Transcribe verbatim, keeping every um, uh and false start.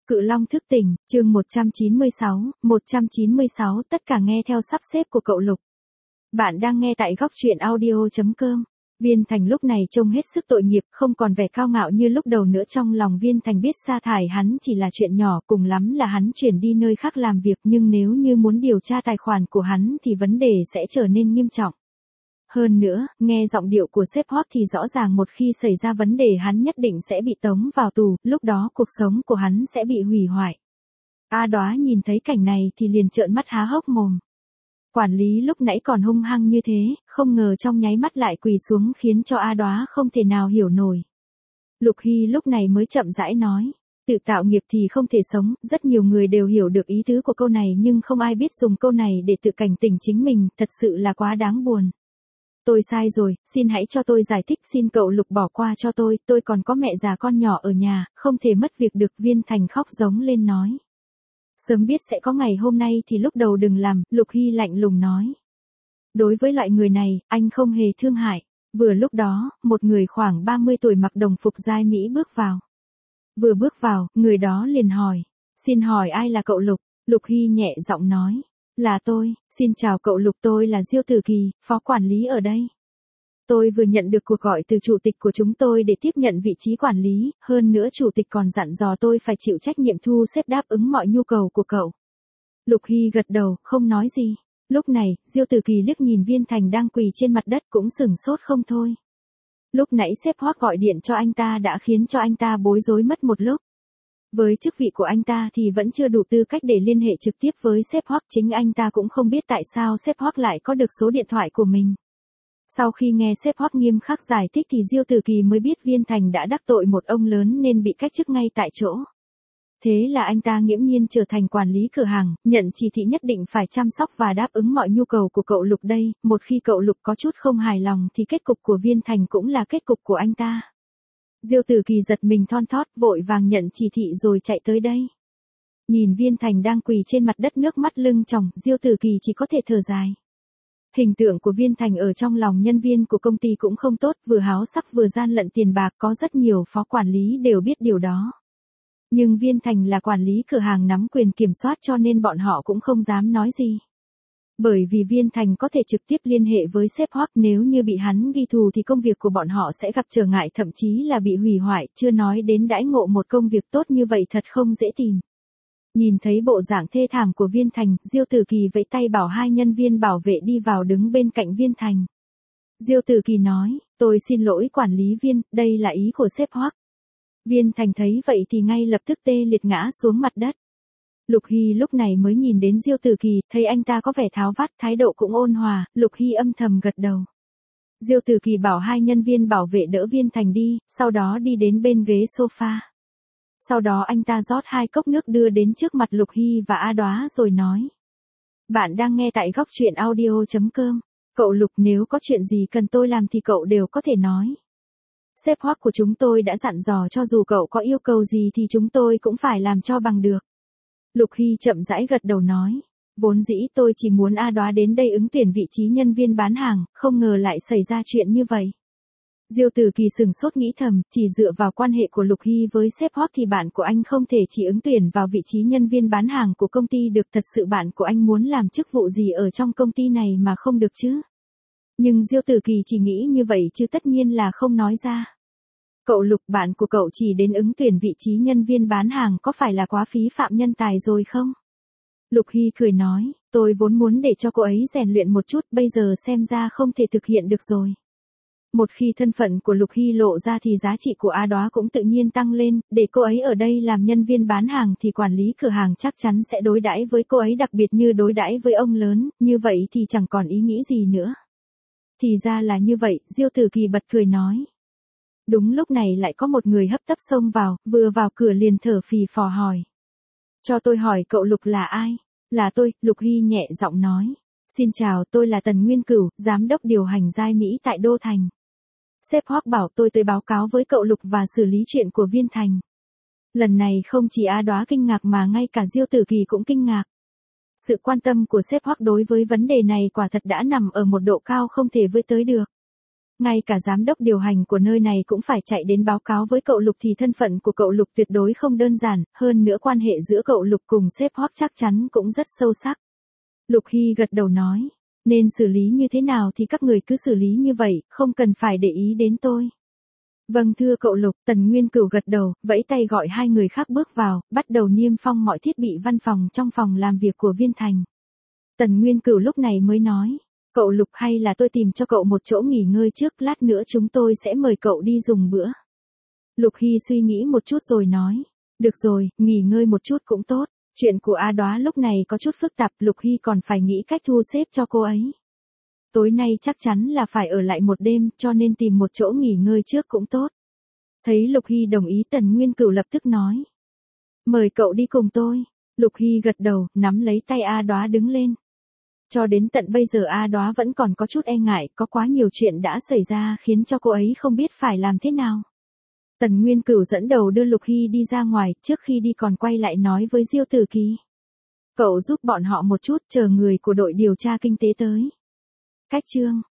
Cự Long thức tỉnh, chương một trăm chín mươi sáu, một trăm chín mươi sáu tất cả nghe theo sắp xếp của cậu Lục. Bạn đang nghe tại góc truyện audio chấm com. Viên Thành lúc này trông hết sức tội nghiệp, không còn vẻ cao ngạo như lúc đầu nữa. Trong lòng Viên Thành biết sa thải hắn chỉ là chuyện nhỏ, cùng lắm là hắn chuyển đi nơi khác làm việc, nhưng nếu như muốn điều tra tài khoản của hắn thì vấn đề sẽ trở nên nghiêm trọng. Hơn nữa, nghe giọng điệu của sếp Hoắc thì rõ ràng một khi xảy ra vấn đề hắn nhất định sẽ bị tống vào tù, lúc đó cuộc sống của hắn sẽ bị hủy hoại. A Đóa nhìn thấy cảnh này thì liền trợn mắt há hốc mồm. Quản lý lúc nãy còn hung hăng như thế, không ngờ trong nháy mắt lại quỳ xuống khiến cho A Đóa không thể nào hiểu nổi. Lục Hy lúc này mới chậm rãi nói, tự tạo nghiệp thì không thể sống, rất nhiều người đều hiểu được ý tứ của câu này nhưng không ai biết dùng câu này để tự cảnh tỉnh chính mình, thật sự là quá đáng buồn. Tôi sai rồi, xin hãy cho tôi giải thích, xin cậu Lục bỏ qua cho tôi, tôi còn có mẹ già con nhỏ ở nhà, không thể mất việc được. Viên Thành khóc giống lên nói. Sớm biết sẽ có ngày hôm nay thì lúc đầu đừng làm, Lục Hy lạnh lùng nói. Đối với loại người này, anh không hề thương hại. Vừa lúc đó, một người khoảng ba mươi tuổi mặc đồng phục giai Mỹ bước vào. Vừa bước vào, người đó liền hỏi, xin hỏi ai là cậu Lục? Lục Hy nhẹ giọng nói. Là tôi, xin chào cậu Lục, tôi là Diêu Tử Kỳ, phó quản lý ở đây. Tôi vừa nhận được cuộc gọi từ chủ tịch của chúng tôi để tiếp nhận vị trí quản lý, hơn nữa chủ tịch còn dặn dò tôi phải chịu trách nhiệm thu xếp đáp ứng mọi nhu cầu của cậu. Lục Hy gật đầu, không nói gì. Lúc này, Diêu Tử Kỳ liếc nhìn Viên Thành đang quỳ trên mặt đất cũng sửng sốt không thôi. Lúc nãy sếp Hoắc gọi điện cho anh ta đã khiến cho anh ta bối rối mất một lúc. Với chức vị của anh ta thì vẫn chưa đủ tư cách để liên hệ trực tiếp với sếp Hoắc, chính anh ta cũng không biết tại sao sếp Hoắc lại có được số điện thoại của mình. Sau khi nghe sếp Hoắc nghiêm khắc giải thích thì Diêu Tử Kỳ mới biết Viên Thành đã đắc tội một ông lớn nên bị cách chức ngay tại chỗ. Thế là anh ta nghiễm nhiên trở thành quản lý cửa hàng, nhận chỉ thị nhất định phải chăm sóc và đáp ứng mọi nhu cầu của cậu Lục đây, một khi cậu Lục có chút không hài lòng thì kết cục của Viên Thành cũng là kết cục của anh ta. Diêu Tử Kỳ giật mình thon thót, vội vàng nhận chỉ thị rồi chạy tới đây. Nhìn Viên Thành đang quỳ trên mặt đất nước mắt lưng tròng, Diêu Tử Kỳ chỉ có thể thở dài. Hình tượng của Viên Thành ở trong lòng nhân viên của công ty cũng không tốt, vừa háo sắc vừa gian lận tiền bạc, có rất nhiều phó quản lý đều biết điều đó. Nhưng Viên Thành là quản lý cửa hàng nắm quyền kiểm soát cho nên bọn họ cũng không dám nói gì. Bởi vì Viên Thành có thể trực tiếp liên hệ với sếp Hoắc, nếu như bị hắn ghi thù thì công việc của bọn họ sẽ gặp trở ngại, thậm chí là bị hủy hoại, chưa nói đến đãi ngộ một công việc tốt như vậy thật không dễ tìm. Nhìn thấy bộ dạng thê thảm của Viên Thành, Diêu Tử Kỳ vẫy tay bảo hai nhân viên bảo vệ đi vào đứng bên cạnh Viên Thành. Diêu Tử Kỳ nói, tôi xin lỗi quản lý Viên, đây là ý của sếp Hoắc. Viên Thành thấy vậy thì ngay lập tức tê liệt ngã xuống mặt đất. Lục Hy lúc này mới nhìn đến Diêu Tử Kỳ, thấy anh ta có vẻ tháo vát, thái độ cũng ôn hòa, Lục Hy âm thầm gật đầu. Diêu Tử Kỳ bảo hai nhân viên bảo vệ đỡ Viên Thành đi, sau đó đi đến bên ghế sofa. Sau đó anh ta rót hai cốc nước đưa đến trước mặt Lục Hy và A Đóa rồi nói. Bạn đang nghe tại góc truyện audio chấm com. Cậu Lục, nếu có chuyện gì cần tôi làm thì cậu đều có thể nói. Sếp Hoắc của chúng tôi đã dặn dò cho dù cậu có yêu cầu gì thì chúng tôi cũng phải làm cho bằng được. Lục Hy chậm rãi gật đầu nói. Vốn dĩ tôi chỉ muốn A Đóa đến đây ứng tuyển vị trí nhân viên bán hàng, không ngờ lại xảy ra chuyện như vậy. Diêu Tử Kỳ sừng sốt nghĩ thầm, chỉ dựa vào quan hệ của Lục Hy với sếp Hoắc thì bạn của anh không thể chỉ ứng tuyển vào vị trí nhân viên bán hàng của công ty được, thật sự bạn của anh muốn làm chức vụ gì ở trong công ty này mà không được chứ? Nhưng Diêu Tử Kỳ chỉ nghĩ như vậy chứ tất nhiên là không nói ra. Cậu Lục, bạn của cậu chỉ đến ứng tuyển vị trí nhân viên bán hàng có phải là quá phí phạm nhân tài rồi không? Lục Hy cười nói, tôi vốn muốn để cho cô ấy rèn luyện một chút, bây giờ xem ra không thể thực hiện được rồi. Một khi thân phận của Lục Hy lộ ra thì giá trị của A Đóa cũng tự nhiên tăng lên, để cô ấy ở đây làm nhân viên bán hàng thì quản lý cửa hàng chắc chắn sẽ đối đãi với cô ấy đặc biệt như đối đãi với ông lớn, như vậy thì chẳng còn ý nghĩ gì nữa. Thì ra là như vậy, Diêu Tử Kỳ bật cười nói. Đúng lúc này lại có một người hấp tấp xông vào, vừa vào cửa liền thở phì phò hỏi. Cho tôi hỏi cậu Lục là ai? Là tôi, Lục Hy nhẹ giọng nói. Xin chào, tôi là Tần Nguyên Cửu, giám đốc điều hành giai Mỹ tại Đô Thành. Sếp Hoắc bảo tôi tới báo cáo với cậu Lục và xử lý chuyện của Viên Thành. Lần này không chỉ A Đóa kinh ngạc mà ngay cả Diêu Tử Kỳ cũng kinh ngạc. Sự quan tâm của sếp Hoắc đối với vấn đề này quả thật đã nằm ở một độ cao không thể với tới được. Ngay cả giám đốc điều hành của nơi này cũng phải chạy đến báo cáo với cậu Lục thì thân phận của cậu Lục tuyệt đối không đơn giản, hơn nữa quan hệ giữa cậu Lục cùng sếp Hoắc chắc chắn cũng rất sâu sắc. Lục Hy gật đầu nói, nên xử lý như thế nào thì các người cứ xử lý như vậy, không cần phải để ý đến tôi. Vâng thưa cậu Lục, Tần Nguyên Cửu gật đầu, vẫy tay gọi hai người khác bước vào, bắt đầu niêm phong mọi thiết bị văn phòng trong phòng làm việc của Viên Thành. Tần Nguyên Cửu lúc này mới nói, cậu Lục hay là tôi tìm cho cậu một chỗ nghỉ ngơi trước, lát nữa chúng tôi sẽ mời cậu đi dùng bữa. Lục Hy suy nghĩ một chút rồi nói, được rồi, nghỉ ngơi một chút cũng tốt, chuyện của A Đóa lúc này có chút phức tạp, Lục Hy còn phải nghĩ cách thu xếp cho cô ấy. Tối nay chắc chắn là phải ở lại một đêm, cho nên tìm một chỗ nghỉ ngơi trước cũng tốt. Thấy Lục Hy đồng ý, Tần Nguyên Cửu lập tức nói, mời cậu đi cùng tôi. Lục Hy gật đầu, nắm lấy tay A Đóa đứng lên. Cho đến tận bây giờ A Đóa vẫn còn có chút e ngại, có quá nhiều chuyện đã xảy ra khiến cho cô ấy không biết phải làm thế nào. Tần Nguyên Cửu dẫn đầu đưa Lục Hy đi ra ngoài, trước khi đi còn quay lại nói với Diêu Tử Kỳ, cậu giúp bọn họ một chút, chờ người của đội điều tra kinh tế tới. Cách chương